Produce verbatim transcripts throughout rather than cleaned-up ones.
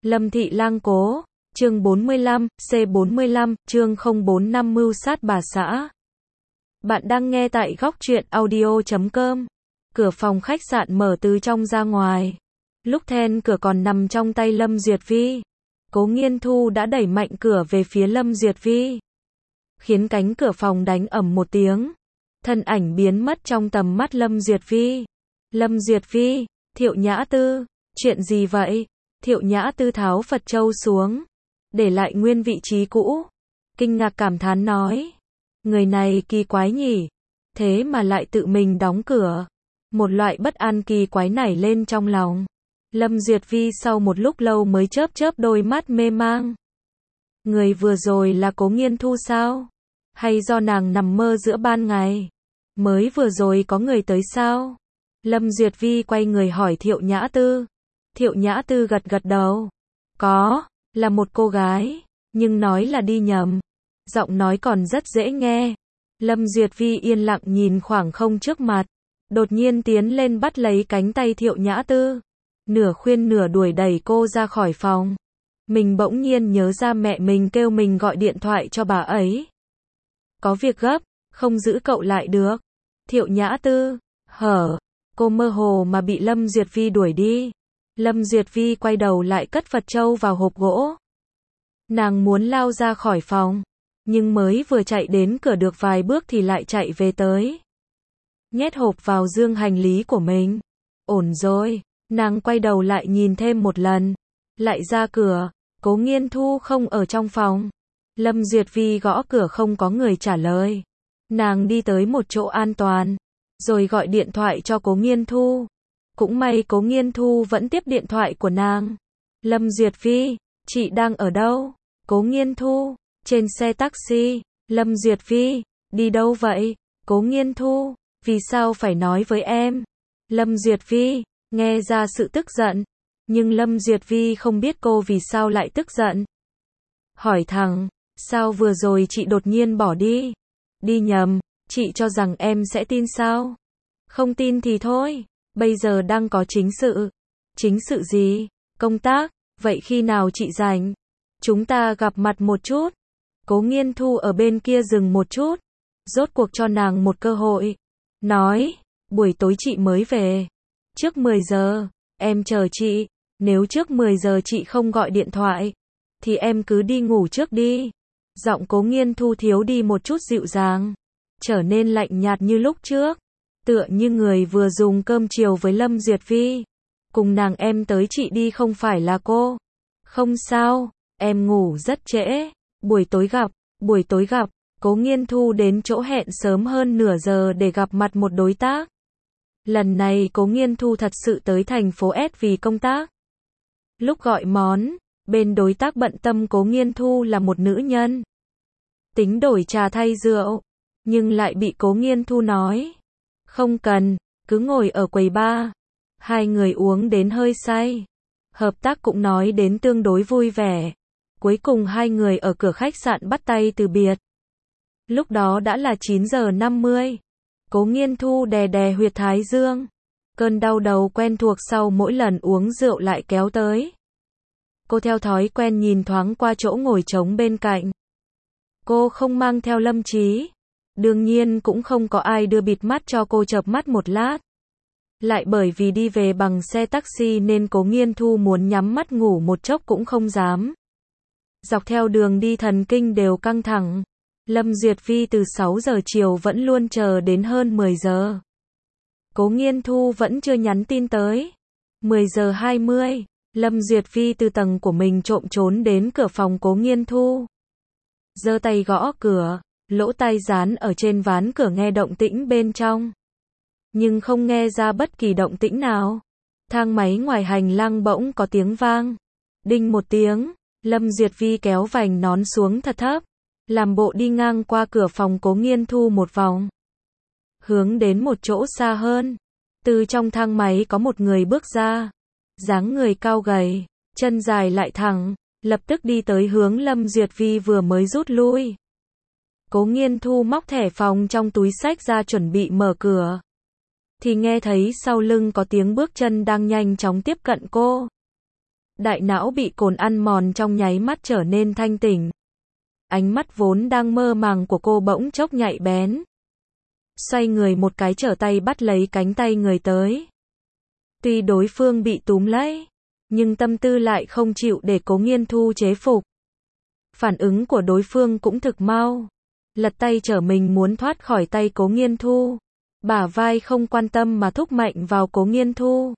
Lâm Thị Lang Cố, chương bốn mươi lăm, C bốn mươi lăm, chương không bốn năm mưu sát bà xã. Bạn đang nghe tại góc truyện audio chấm com. Cửa phòng khách sạn mở từ trong ra ngoài. Lúc then cửa còn nằm trong tay Lâm Duyệt Vi, Cố Nghiên Thu đã đẩy mạnh cửa về phía Lâm Duyệt Vi, khiến cánh cửa phòng đánh ầm một tiếng. Thân ảnh biến mất trong tầm mắt Lâm Duyệt Vi. Lâm Duyệt Vi, Thiệu Nhã Tư, chuyện gì vậy? Thiệu Nhã Tư tháo Phật châu xuống, để lại nguyên vị trí cũ. Kinh ngạc cảm thán nói, người này kỳ quái nhỉ, thế mà lại tự mình đóng cửa. Một loại bất an kỳ quái nảy lên trong lòng. Lâm Duyệt Vi sau một lúc lâu mới chớp chớp đôi mắt mê mang. Người vừa rồi là Cố Nghiên Thu sao? Hay do nàng nằm mơ giữa ban ngày? Mới vừa rồi có người tới sao? Lâm Duyệt Vi quay người hỏi Thiệu Nhã Tư. Thiệu Nhã Tư gật gật đầu. Có, là một cô gái, nhưng nói là đi nhầm. Giọng nói còn rất dễ nghe. Lâm Duyệt Vi yên lặng nhìn khoảng không trước mặt, đột nhiên tiến lên bắt lấy cánh tay Thiệu Nhã Tư, nửa khuyên nửa đuổi đẩy cô ra khỏi phòng. Mình bỗng nhiên nhớ ra mẹ mình kêu mình gọi điện thoại cho bà ấy. Có việc gấp, không giữ cậu lại được. Thiệu Nhã Tư, hở, cô mơ hồ mà bị Lâm Duyệt Vi đuổi đi. Lâm Duyệt Vi quay đầu lại cất Phật châu vào hộp gỗ. Nàng muốn lao ra khỏi phòng, nhưng mới vừa chạy đến cửa được vài bước thì lại chạy về tới, nhét hộp vào dương hành lý của mình. Ổn rồi, nàng quay đầu lại nhìn thêm một lần, lại ra cửa. Cố Nghiên Thu không ở trong phòng. Lâm Duyệt Vi gõ cửa không có người trả lời. Nàng đi tới một chỗ an toàn, rồi gọi điện thoại cho Cố Nghiên Thu. Cũng may Cố Nghiên Thu vẫn tiếp điện thoại của nàng. Lâm Duyệt Vi, chị đang ở đâu? Cố Nghiên Thu, trên xe taxi. Lâm Duyệt Vi, đi đâu vậy? Cố Nghiên Thu, vì sao phải nói với em? Lâm Duyệt Vi, nghe ra sự tức giận, nhưng Lâm Duyệt Vi không biết cô vì sao lại tức giận. Hỏi thẳng, sao vừa rồi chị đột nhiên bỏ đi? Đi nhầm, chị cho rằng em sẽ tin sao? Không tin thì thôi, bây giờ đang có chính sự. Chính sự gì? Công tác, vậy khi nào chị rảnh? Chúng ta gặp mặt một chút. Cố Nghiên Thu ở bên kia dừng một chút, rốt cuộc cho nàng một cơ hội. Nói, buổi tối chị mới về. Trước mười giờ, em chờ chị. Nếu trước mười giờ chị không gọi điện thoại, thì em cứ đi ngủ trước đi. Giọng Cố Nghiên Thu thiếu đi một chút dịu dàng, trở nên lạnh nhạt như lúc trước, tựa như người vừa dùng cơm chiều với Lâm Duyệt Vi. Cùng nàng em tới chị đi không phải là cô. Không sao, em ngủ rất trễ. Buổi tối gặp, buổi tối gặp. Cố Nghiên Thu đến chỗ hẹn sớm hơn nửa giờ để gặp mặt một đối tác. Lần này Cố Nghiên Thu thật sự tới thành phố S vì công tác. Lúc gọi món, bên đối tác bận tâm Cố Nghiên Thu là một nữ nhân, tính đổi trà thay rượu, nhưng lại bị Cố Nghiên Thu nói, không cần, cứ ngồi ở quầy bar. Hai người uống đến hơi say, hợp tác cũng nói đến tương đối vui vẻ. Cuối cùng hai người ở cửa khách sạn bắt tay từ biệt. Lúc đó đã là chín giờ năm mươi. Cố Nghiên Thu đè đè huyệt thái dương. Cơn đau đầu quen thuộc sau mỗi lần uống rượu lại kéo tới. Cô theo thói quen nhìn thoáng qua chỗ ngồi trống bên cạnh. Cô không mang theo Lâm Chí. Đương nhiên cũng không có ai đưa bịt mắt cho cô chợp mắt một lát. Lại bởi vì đi về bằng xe taxi nên Cố Nghiên Thu muốn nhắm mắt ngủ một chốc cũng không dám. Dọc theo đường đi thần kinh đều căng thẳng. Lâm Duyệt Vi từ sáu giờ chiều vẫn luôn chờ đến hơn mười giờ. Cố Nghiên Thu vẫn chưa nhắn tin tới. mười giờ hai mươi, Lâm Duyệt Vi từ tầng của mình trộm trốn đến cửa phòng Cố Nghiên Thu. Giơ tay gõ cửa, lỗ tai dán ở trên ván cửa nghe động tĩnh bên trong. Nhưng không nghe ra bất kỳ động tĩnh nào. Thang máy ngoài hành lang bỗng có tiếng vang. Đinh một tiếng, Lâm Duyệt Vi kéo vành nón xuống thật thấp, làm bộ đi ngang qua cửa phòng Cố Nghiên Thu một vòng, hướng đến một chỗ xa hơn. Từ trong thang máy có một người bước ra, dáng người cao gầy, chân dài lại thẳng, lập tức đi tới hướng Lâm Duyệt Vi vừa mới rút lui. Cố Nghiên Thu móc thẻ phòng trong túi xách ra chuẩn bị mở cửa, thì nghe thấy sau lưng có tiếng bước chân đang nhanh chóng tiếp cận cô. Đại não bị cồn ăn mòn trong nháy mắt trở nên thanh tỉnh. Ánh mắt vốn đang mơ màng của cô bỗng chốc nhạy bén. Xoay người một cái trở tay bắt lấy cánh tay người tới. Tuy đối phương bị túm lấy, nhưng tâm tư lại không chịu để Cố Nghiên Thu chế phục. Phản ứng của đối phương cũng thực mau. Lật tay trở mình muốn thoát khỏi tay Cố Nghiên Thu. Bả vai không quan tâm mà thúc mạnh vào Cố Nghiên Thu.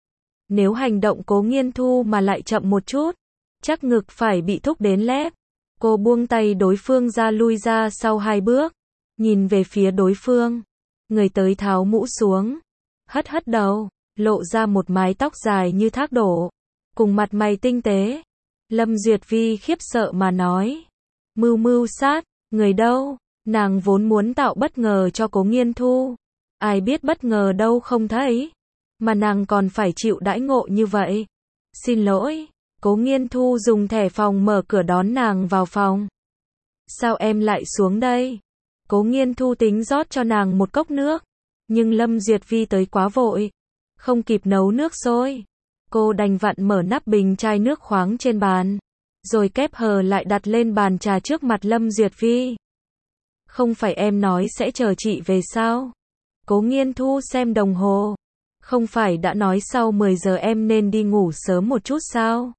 Nếu hành động Cố Nghiên Thu mà lại chậm một chút, chắc ngực phải bị thúc đến lép. Cô buông tay đối phương ra lui ra sau hai bước, nhìn về phía đối phương. Người tới tháo mũ xuống, hất hất đầu, lộ ra một mái tóc dài như thác đổ, cùng mặt mày tinh tế. Lâm Duyệt Vi khiếp sợ mà nói, mưu mưu sát, người đâu? Nàng vốn muốn tạo bất ngờ cho Cố Nghiên Thu. Ai biết bất ngờ đâu không thấy, mà nàng còn phải chịu đãi ngộ như vậy. Xin lỗi. Cố Nghiên Thu dùng thẻ phòng mở cửa đón nàng vào phòng. Sao em lại xuống đây? Cố Nghiên Thu tính rót cho nàng một cốc nước, nhưng Lâm Duyệt Vi tới quá vội, không kịp nấu nước sôi. Cô đành vặn mở nắp bình chai nước khoáng trên bàn, rồi kép hờ lại đặt lên bàn trà trước mặt Lâm Duyệt Vi. Không phải em nói sẽ chờ chị về sao? Cố Nghiên Thu xem đồng hồ. Không phải đã nói sau mười giờ em nên đi ngủ sớm một chút sao?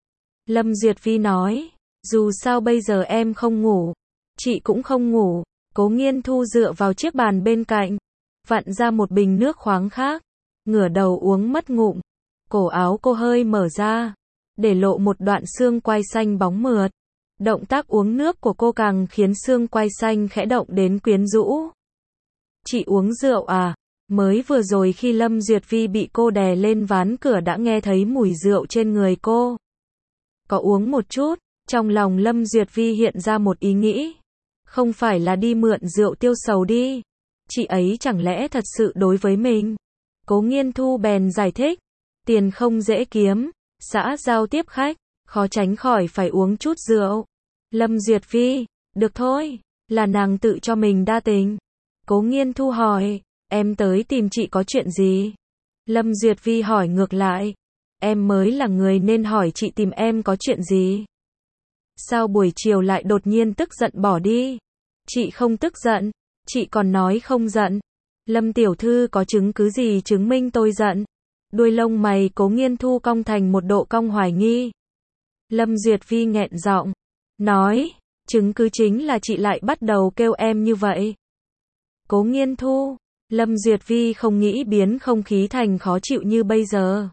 Lâm Duyệt Vi nói, dù sao bây giờ em không ngủ, chị cũng không ngủ. Cố Nghiên Thu dựa vào chiếc bàn bên cạnh, vặn ra một bình nước khoáng khác, ngửa đầu uống mất ngụm. Cổ áo cô hơi mở ra, để lộ một đoạn xương quai xanh bóng mượt. Động tác uống nước của cô càng khiến xương quai xanh khẽ động đến quyến rũ. Chị uống rượu à? Mới vừa rồi khi Lâm Duyệt Vi bị cô đè lên ván cửa đã nghe thấy mùi rượu trên người cô. Có uống một chút, trong lòng Lâm Duyệt Vi hiện ra một ý nghĩ. Không phải là đi mượn rượu tiêu sầu đi. Chị ấy chẳng lẽ thật sự đối với mình? Cố Nghiên Thu bèn giải thích. Tiền không dễ kiếm, xã giao tiếp khách, khó tránh khỏi phải uống chút rượu. Lâm Duyệt Vi, được thôi, là nàng tự cho mình đa tình. Cố Nghiên Thu hỏi, em tới tìm chị có chuyện gì? Lâm Duyệt Vi hỏi ngược lại, em mới là người nên hỏi chị tìm em có chuyện gì? Sao buổi chiều lại đột nhiên tức giận bỏ đi? Chị không tức giận, chị còn nói không giận. Lâm tiểu thư có chứng cứ gì chứng minh tôi giận? Đuôi lông mày Cố Nghiên Thu cong thành một độ cong hoài nghi. Lâm Duyệt Vi nghẹn giọng, nói, chứng cứ chính là chị lại bắt đầu kêu em như vậy. Cố Nghiên Thu, Lâm Duyệt Vi không nghĩ biến không khí thành khó chịu như bây giờ.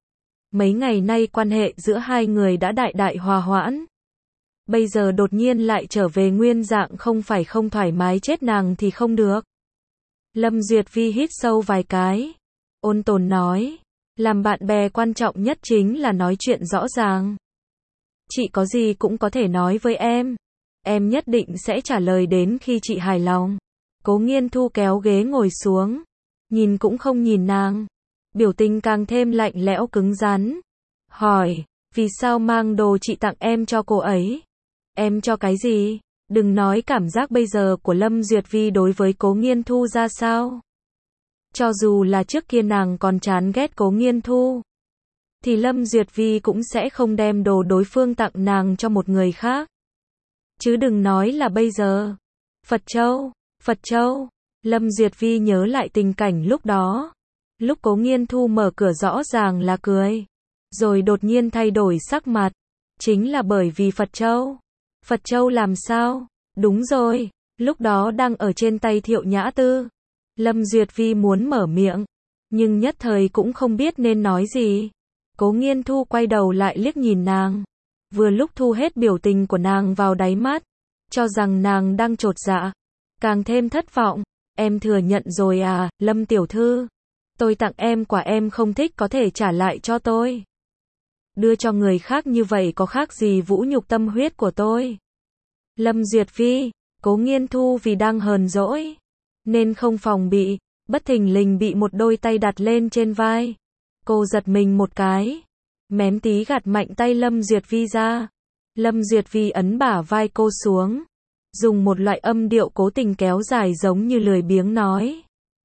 Mấy ngày nay quan hệ giữa hai người đã đại đại hòa hoãn. Bây giờ đột nhiên lại trở về nguyên dạng không phải không thoải mái chết nàng thì không được. Lâm Duyệt Vi hít sâu vài cái, ôn tồn nói, làm bạn bè quan trọng nhất chính là nói chuyện rõ ràng. Chị có gì cũng có thể nói với em. Em nhất định sẽ trả lời đến khi chị hài lòng. Cố Nghiên Thu kéo ghế ngồi xuống, nhìn cũng không nhìn nàng, biểu tình càng thêm lạnh lẽo cứng rắn. Hỏi, vì sao mang đồ chị tặng em cho cô ấy? Em cho cái gì? Đừng nói cảm giác bây giờ của Lâm Duyệt Vi đối với Cố Nghiên Thu ra sao. Cho dù là trước kia nàng còn chán ghét Cố Nghiên Thu, thì Lâm Duyệt Vi cũng sẽ không đem đồ đối phương tặng nàng cho một người khác. Chứ đừng nói là bây giờ. Phật Châu, Phật Châu, Lâm Duyệt Vi nhớ lại tình cảnh lúc đó. Lúc Cố Nghiên Thu mở cửa rõ ràng là cười, rồi đột nhiên thay đổi sắc mặt. Chính là bởi vì Phật Châu. Phật Châu làm sao? Đúng rồi, lúc đó đang ở trên tay Thiệu Nhã Tư. Lâm Duyệt Vi muốn mở miệng, nhưng nhất thời cũng không biết nên nói gì. Cố Nghiên Thu quay đầu lại liếc nhìn nàng, vừa lúc thu hết biểu tình của nàng vào đáy mắt, cho rằng nàng đang chột dạ, càng thêm thất vọng. Em thừa nhận rồi à, Lâm tiểu thư? Tôi tặng em quà em không thích có thể trả lại cho tôi. Đưa cho người khác như vậy có khác gì vũ nhục tâm huyết của tôi? Lâm Duyệt Vi, Cố Nghiên Thu vì đang hờn dỗi, nên không phòng bị, bất thình lình bị một đôi tay đặt lên trên vai. Cô giật mình một cái, mém tí gạt mạnh tay Lâm Duyệt Vi ra. Lâm Duyệt Vi ấn bả vai cô xuống, dùng một loại âm điệu cố tình kéo dài giống như lười biếng nói.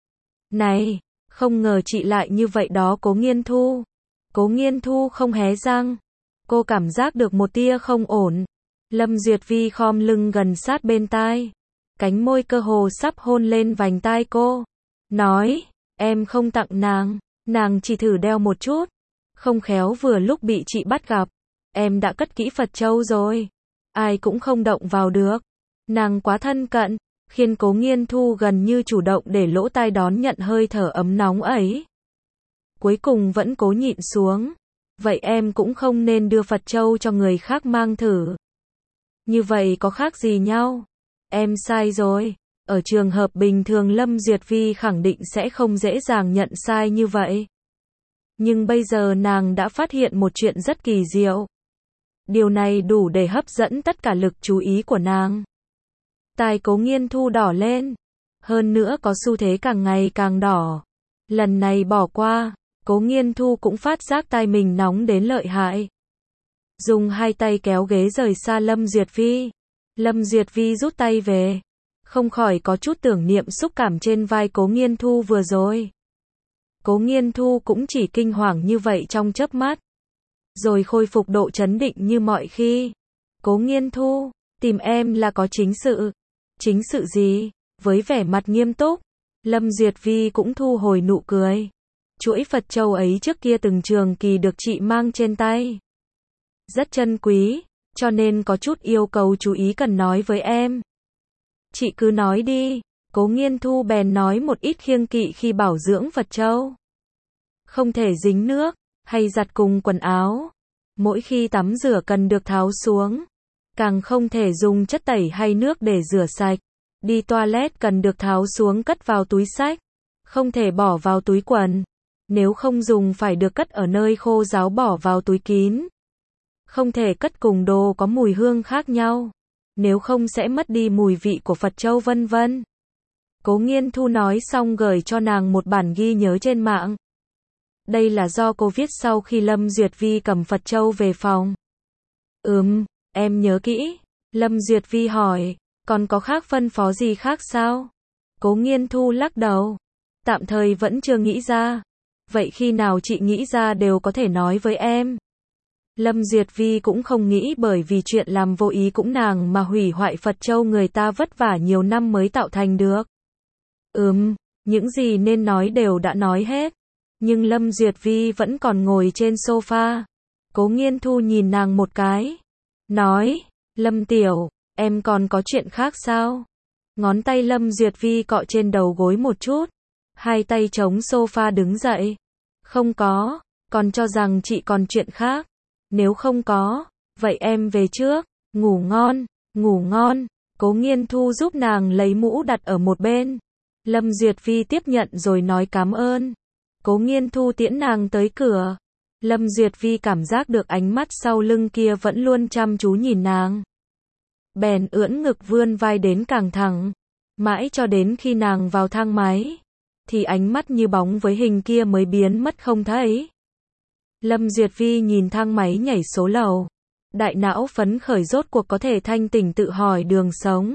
Này, không ngờ chị lại như vậy đó Cố Nghiên Thu. Cố Nghiên Thu không hé răng, Cô cảm giác được một tia không ổn. Lâm Duyệt Vi khom lưng gần sát bên tai. Cánh môi cơ hồ sắp hôn lên vành tai cô. Nói, em không tặng nàng. Nàng chỉ thử đeo một chút. Không khéo vừa lúc bị chị bắt gặp. Em đã cất kỹ Phật Châu rồi. Ai cũng không động vào được. Nàng quá thân cận, khiến Cố Nghiên Thu gần như chủ động để lỗ tai đón nhận hơi thở ấm nóng ấy. Cuối cùng vẫn cố nhịn xuống. Vậy em cũng không nên đưa Phật Châu cho người khác mang thử. Như vậy có khác gì nhau? Em sai rồi. Ở trường hợp bình thường Lâm Duyệt Vi khẳng định sẽ không dễ dàng nhận sai như vậy. Nhưng bây giờ nàng đã phát hiện một chuyện rất kỳ diệu. Điều này đủ để hấp dẫn tất cả lực chú ý của nàng. Tai Cố Nghiên Thu đỏ lên. Hơn nữa có xu thế càng ngày càng đỏ. Lần này bỏ qua, Cố Nghiên Thu cũng phát giác tai mình nóng đến lợi hại. Dùng hai tay kéo ghế rời xa Lâm Duyệt Vi. Lâm Duyệt Vi rút tay về. Không khỏi có chút tưởng niệm xúc cảm trên vai Cố Nghiên Thu vừa rồi. Cố Nghiên Thu cũng chỉ kinh hoàng như vậy trong chớp mắt. Rồi khôi phục độ trấn định như mọi khi. Cố Nghiên Thu, tìm em là có chính sự. Chính sự gì? Với vẻ mặt nghiêm túc, Lâm Duyệt Vi cũng thu hồi nụ cười. Chuỗi Phật Châu ấy trước kia từng trường kỳ được chị mang trên tay. Rất chân quý, cho nên có chút yêu cầu chú ý cần nói với em. Chị cứ nói đi. Cố Nghiên Thu bèn nói một ít khiêng kỵ khi bảo dưỡng Phật Châu. Không thể dính nước, hay giặt cùng quần áo. Mỗi khi tắm rửa cần được tháo xuống. Càng không thể dùng chất tẩy hay nước để rửa sạch. Đi toilet cần được tháo xuống cất vào túi xách. Không thể bỏ vào túi quần. Nếu không dùng phải được cất ở nơi khô ráo bỏ vào túi kín. Không thể cất cùng đồ có mùi hương khác nhau. Nếu không sẽ mất đi mùi vị của Phật Châu vân vân. Cố Nghiên Thu nói xong gửi cho nàng một bản ghi nhớ trên mạng. Đây là do cô viết sau khi Lâm Duyệt Vi cầm Phật Châu về phòng. Ừm, em nhớ kỹ. Lâm Duyệt Vi hỏi, còn có khác phân phó gì khác sao? Cố Nghiên Thu lắc đầu. Tạm thời vẫn chưa nghĩ ra. Vậy khi nào chị nghĩ ra đều có thể nói với em. Lâm Duyệt Vi cũng không nghĩ bởi vì chuyện làm vô ý cũng nàng mà hủy hoại Phật Châu người ta vất vả nhiều năm mới tạo thành được. Ừm, những gì nên nói đều đã nói hết. Nhưng Lâm Duyệt Vi vẫn còn ngồi trên sofa. Cố Nghiên Thu nhìn nàng một cái. Nói, Lâm Tiểu, em còn có chuyện khác sao? Ngón tay Lâm Duyệt Vi cọ trên đầu gối một chút. Hai tay chống sofa đứng dậy. Không có, còn cho rằng chị còn chuyện khác. Nếu không có, vậy em về trước. Ngủ ngon, ngủ ngon. Cố Nghiên Thu giúp nàng lấy mũ đặt ở một bên. Lâm Duyệt Vi tiếp nhận rồi nói cảm ơn. Cố Nghiên Thu tiễn nàng tới cửa. Lâm Duyệt Vi cảm giác được ánh mắt sau lưng kia vẫn luôn chăm chú nhìn nàng. Bèn ưỡn ngực vươn vai đến càng thẳng. Mãi cho đến khi nàng vào thang máy. Thì ánh mắt như bóng với hình kia mới biến mất không thấy. Lâm Duyệt Vi nhìn thang máy nhảy số lầu. Đại não phấn khởi rốt cuộc có thể thanh tỉnh tự hỏi đường sống.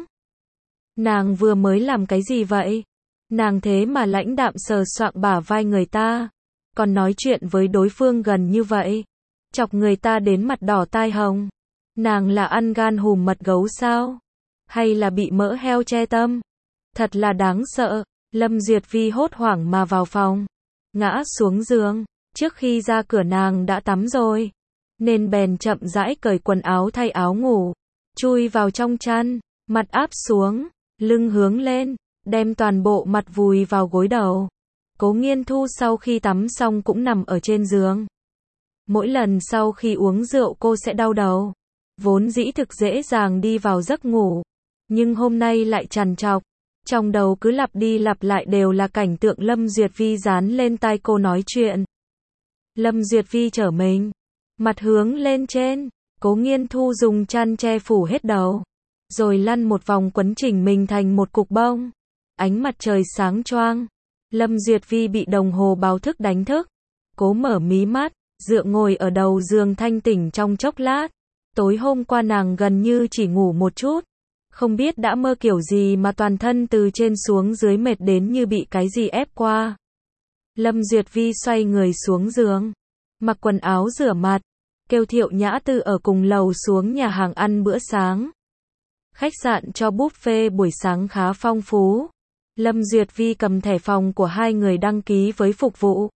Nàng vừa mới làm cái gì vậy? Nàng thế mà lãnh đạm sờ soạng bả vai người ta. Còn nói chuyện với đối phương gần như vậy. Chọc người ta đến mặt đỏ tai hồng. Nàng là ăn gan hùm mật gấu sao? Hay là bị mỡ heo che tâm? Thật là đáng sợ. Lâm Duyệt Vi hốt hoảng mà vào phòng. Ngã xuống giường. Trước khi ra cửa nàng đã tắm rồi. Nên bèn chậm rãi cởi quần áo thay áo ngủ. Chui vào trong chăn. Mặt áp xuống. Lưng hướng lên. Đem toàn bộ mặt vùi vào gối đầu. Cố Nghiên Thu sau khi tắm xong cũng nằm ở trên giường. Mỗi lần sau khi uống rượu cô sẽ đau đầu. Vốn dĩ thực dễ dàng đi vào giấc ngủ. Nhưng hôm nay lại trằn trọc. Trong đầu cứ lặp đi lặp lại đều là cảnh tượng Lâm Duyệt Vi dán lên tai cô nói chuyện. Lâm Duyệt Vi trở mình. Mặt hướng lên trên. Cố Nghiên Thu dùng chăn che phủ hết đầu. Rồi lăn một vòng quấn chỉnh mình thành một cục bông. Ánh mặt trời sáng choang. Lâm Duyệt Vi bị đồng hồ báo thức đánh thức. Cố mở mí mắt, dựa ngồi ở đầu giường thanh tỉnh trong chốc lát. Tối hôm qua nàng gần như chỉ ngủ một chút. Không biết đã mơ kiểu gì mà toàn thân từ trên xuống dưới mệt đến như bị cái gì ép qua. Lâm Duyệt Vi xoay người xuống giường. Mặc quần áo rửa mặt. kêu Thiệu Nhã Tư ở cùng lầu xuống nhà hàng ăn bữa sáng. Khách sạn cho buffet buổi sáng khá phong phú. Lâm Duyệt Vi cầm thẻ phòng của hai người đăng ký với phục vụ.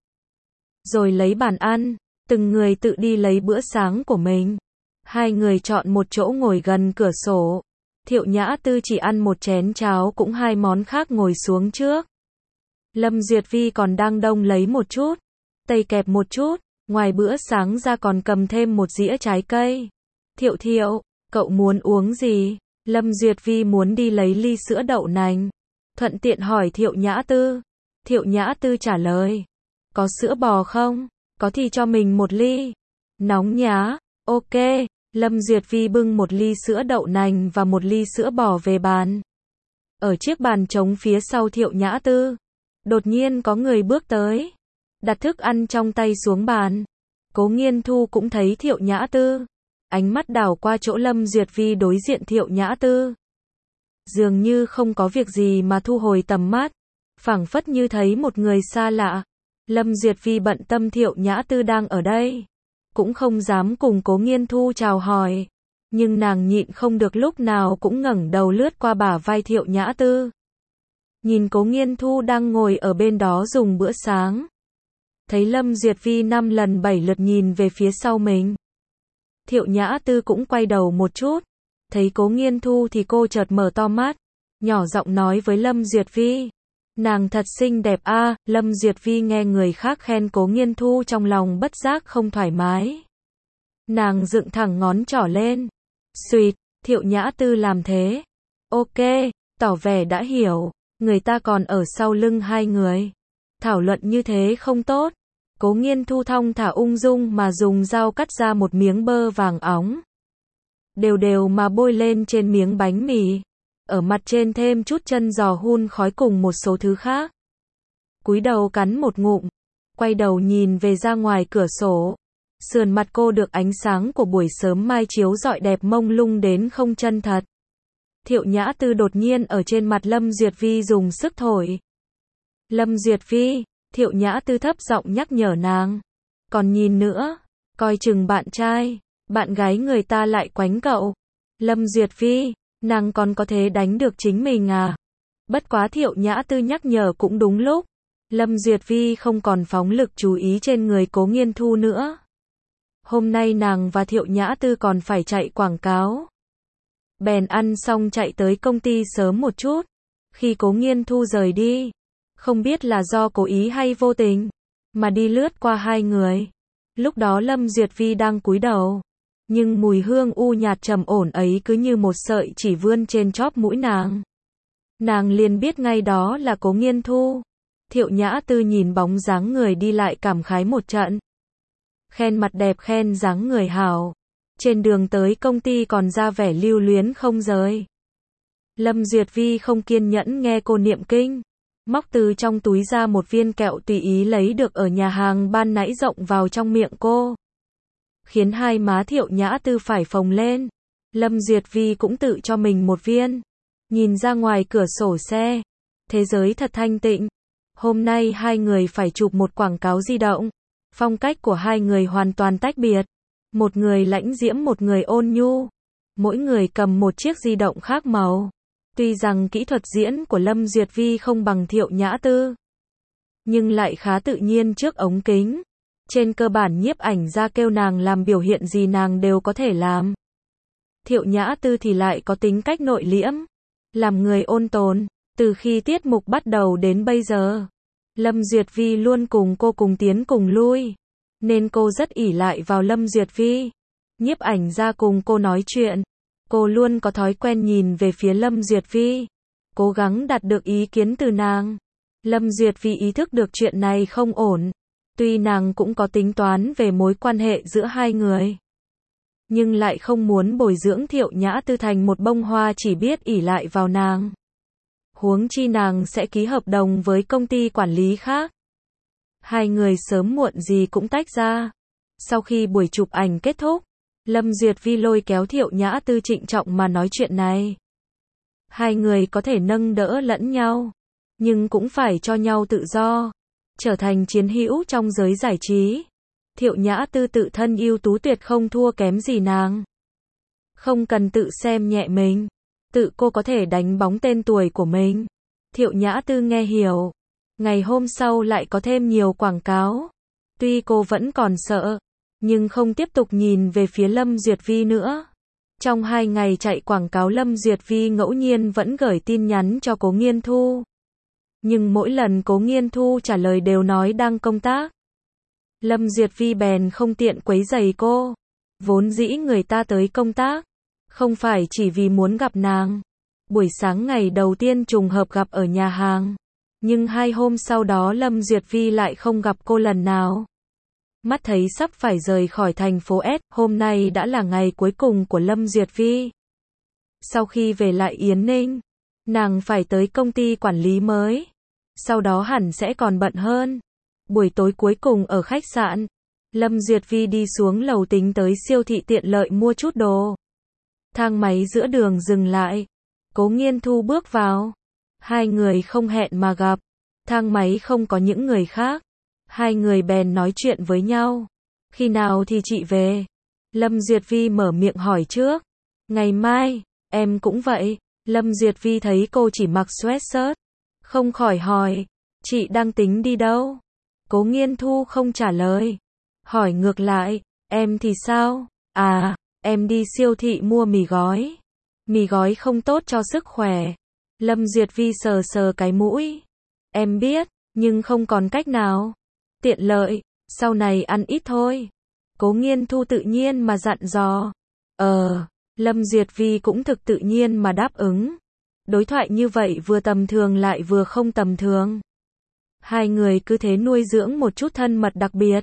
Rồi lấy bàn ăn, từng người tự đi lấy bữa sáng của mình. Hai người chọn một chỗ ngồi gần cửa sổ. Thiệu Nhã Tư chỉ ăn một chén cháo cũng hai món khác ngồi xuống trước. Lâm Duyệt Vi còn đang đông lấy một chút, tây kẹp một chút, ngoài bữa sáng ra còn cầm thêm một dĩa trái cây. Thiệu Thiệu, cậu muốn uống gì? Lâm Duyệt Vi muốn đi lấy ly sữa đậu nành. Thuận tiện hỏi Thiệu Nhã Tư. Thiệu Nhã Tư trả lời. Có sữa bò không? Có thì cho mình một ly. Nóng nhá. Ok. Lâm Duyệt Vi bưng một ly sữa đậu nành và một ly sữa bò về bàn. Ở chiếc bàn trống phía sau Thiệu Nhã Tư, đột nhiên có người bước tới, đặt thức ăn trong tay xuống bàn. Cố Nghiên Thu cũng thấy Thiệu Nhã Tư, ánh mắt đảo qua chỗ Lâm Duyệt Vi đối diện Thiệu Nhã Tư. Dường như không có việc gì mà thu hồi tầm mắt, phảng phất như thấy một người xa lạ. Lâm Duyệt Vi bận tâm Thiệu Nhã Tư đang ở đây, cũng không dám cùng Cố Nghiên Thu chào hỏi, nhưng nàng nhịn không được lúc nào cũng ngẩng đầu lướt qua bả vai Thiệu Nhã Tư. Nhìn Cố Nghiên Thu đang ngồi ở bên đó dùng bữa sáng. Thấy Lâm Duyệt Vi năm lần bảy lượt nhìn về phía sau mình. Thiệu Nhã Tư cũng quay đầu một chút. Thấy Cố Nghiên Thu thì cô chợt mở to mắt, nhỏ giọng nói với Lâm Duyệt Vi. Nàng thật xinh đẹp a. À. Lâm Duyệt Vi nghe người khác khen Cố Nghiên Thu trong lòng bất giác không thoải mái. Nàng dựng thẳng ngón trỏ lên. Xuyệt, Thiệu Nhã Tư làm thế. Ok, tỏ vẻ đã hiểu. Người ta còn ở sau lưng hai người. Thảo luận như thế không tốt. Cố Nghiên Thu thong thả ung dung mà dùng dao cắt ra một miếng bơ vàng óng. Đều đều mà bôi lên trên miếng bánh mì. Ở mặt trên thêm chút chân giò hun khói cùng một số thứ khác. Cúi đầu cắn một ngụm. Quay đầu nhìn về ra ngoài cửa sổ. Sườn mặt cô được ánh sáng của buổi sớm mai chiếu rọi đẹp mông lung đến không chân thật. Thiệu Nhã Tư đột nhiên ở trên mặt Lâm Duyệt Vi dùng sức thổi. Lâm Duyệt Vi, Thiệu Nhã Tư thấp giọng nhắc nhở nàng. Còn nhìn nữa, coi chừng bạn trai, bạn gái người ta lại quánh cậu. Lâm Duyệt Vi, nàng còn có thể đánh được chính mình à? Bất quá Thiệu Nhã Tư nhắc nhở cũng đúng lúc. Lâm Duyệt Vi không còn phóng lực chú ý trên người Cố Nghiên Thu nữa. Hôm nay nàng và Thiệu Nhã Tư còn phải chạy quảng cáo. Bèn ăn xong chạy tới công ty sớm một chút. Khi Cố Nghiên Thu rời đi, không biết là do cố ý hay vô tình, mà đi lướt qua hai người. Lúc đó Lâm Duyệt Vi đang cúi đầu, nhưng mùi hương u nhạt trầm ổn ấy cứ như một sợi chỉ vươn trên chóp mũi nàng. Nàng liền biết ngay đó là Cố Nghiên Thu. Thiệu Nhã Tư nhìn bóng dáng người đi lại cảm khái một trận. Khen mặt đẹp khen dáng người hảo. Trên đường tới công ty còn ra vẻ lưu luyến không rời. Lâm Duyệt Vi không kiên nhẫn nghe cô niệm kinh. Móc từ trong túi ra một viên kẹo tùy ý lấy được ở nhà hàng ban nãy rộng vào trong miệng cô. Khiến hai má Thiệu Nhã Tư phải phồng lên. Lâm Duyệt Vi cũng tự cho mình một viên. Nhìn ra ngoài cửa sổ xe. Thế giới thật thanh tịnh. Hôm nay hai người phải chụp một quảng cáo di động. Phong cách của hai người hoàn toàn tách biệt. Một người lãnh diễm một người ôn nhu. Mỗi người cầm một chiếc di động khác màu. Tuy rằng kỹ thuật diễn của Lâm Duyệt Vi không bằng Thiệu Nhã Tư, nhưng lại khá tự nhiên trước ống kính. Trên cơ bản nhiếp ảnh ra kêu nàng làm biểu hiện gì nàng đều có thể làm. Thiệu Nhã Tư thì lại có tính cách nội liễm, làm người ôn tồn. Từ khi tiết mục bắt đầu đến bây giờ, Lâm Duyệt Vi luôn cùng cô cùng tiến cùng lui, nên cô rất ỷ lại vào Lâm Duyệt Vi. Nhiếp ảnh ra cùng cô nói chuyện, cô luôn có thói quen nhìn về phía Lâm Duyệt Vi, cố gắng đạt được ý kiến từ nàng. Lâm Duyệt Vi ý thức được chuyện này không ổn, tuy nàng cũng có tính toán về mối quan hệ giữa hai người, nhưng lại không muốn bồi dưỡng Thiệu Nhã Tư thành một bông hoa chỉ biết ỷ lại vào nàng. Huống chi nàng sẽ ký hợp đồng với công ty quản lý khác. Hai người sớm muộn gì cũng tách ra. Sau khi buổi chụp ảnh kết thúc, Lâm Duyệt Vi lôi kéo Thiệu Nhã Tư trịnh trọng mà nói chuyện này. Hai người có thể nâng đỡ lẫn nhau, nhưng cũng phải cho nhau tự do, trở thành chiến hữu trong giới giải trí. Thiệu Nhã Tư tự thân ưu tú tuyệt không thua kém gì nàng. Không cần tự xem nhẹ mình. Tự cô có thể đánh bóng tên tuổi của mình. Thiệu Nhã Tư nghe hiểu. Ngày hôm sau lại có thêm nhiều quảng cáo. Tuy cô vẫn còn sợ, nhưng không tiếp tục nhìn về phía Lâm Duyệt Vi nữa. Trong hai ngày chạy quảng cáo Lâm Duyệt Vi ngẫu nhiên vẫn gửi tin nhắn cho Cố Nghiên Thu. Nhưng mỗi lần Cố Nghiên Thu trả lời đều nói đang công tác. Lâm Duyệt Vi bèn không tiện quấy rầy cô. Vốn dĩ người ta tới công tác, không phải chỉ vì muốn gặp nàng. Buổi sáng ngày đầu tiên trùng hợp gặp ở nhà hàng. Nhưng hai hôm sau đó Lâm Duyệt Vi lại không gặp cô lần nào. Mắt thấy sắp phải rời khỏi thành phố S, hôm nay đã là ngày cuối cùng của Lâm Duyệt Vi. Sau khi về lại Yến Ninh, nàng phải tới công ty quản lý mới. Sau đó hẳn sẽ còn bận hơn. Buổi tối cuối cùng ở khách sạn, Lâm Duyệt Vi đi xuống lầu tính tới siêu thị tiện lợi mua chút đồ. Thang máy giữa đường dừng lại. Cố Nghiên Thu bước vào. Hai người không hẹn mà gặp. Thang máy không có những người khác. Hai người bèn nói chuyện với nhau. Khi nào thì chị về? Lâm Duyệt Vi mở miệng hỏi trước. Ngày mai, em cũng vậy. Lâm Duyệt Vi thấy cô chỉ mặc sweatshirt, không khỏi hỏi. Chị đang tính đi đâu? Cố Nghiên Thu không trả lời. Hỏi ngược lại, em thì sao? À, em đi siêu thị mua mì gói. Mì gói không tốt cho sức khỏe. Lâm Duyệt Vi sờ sờ cái mũi. Em biết, nhưng không còn cách nào. Tiện lợi, sau này ăn ít thôi. Cố Nghiên Thu tự nhiên mà dặn dò. Ờ, Lâm Duyệt Vi cũng thực tự nhiên mà đáp ứng. Đối thoại như vậy vừa tầm thường lại vừa không tầm thường. Hai người cứ thế nuôi dưỡng một chút thân mật đặc biệt.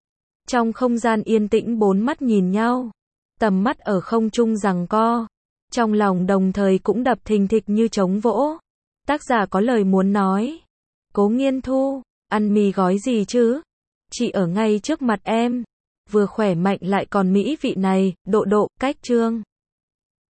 Trong không gian yên tĩnh bốn mắt nhìn nhau. Tầm mắt ở không trung giằng co. Trong lòng đồng thời cũng đập thình thịch như trống vỗ. Tác giả có lời muốn nói. Cố Nghiên Thu, ăn mì gói gì chứ? Chị ở ngay trước mặt em. Vừa khỏe mạnh lại còn mỹ vị này, độ độ, cách trương.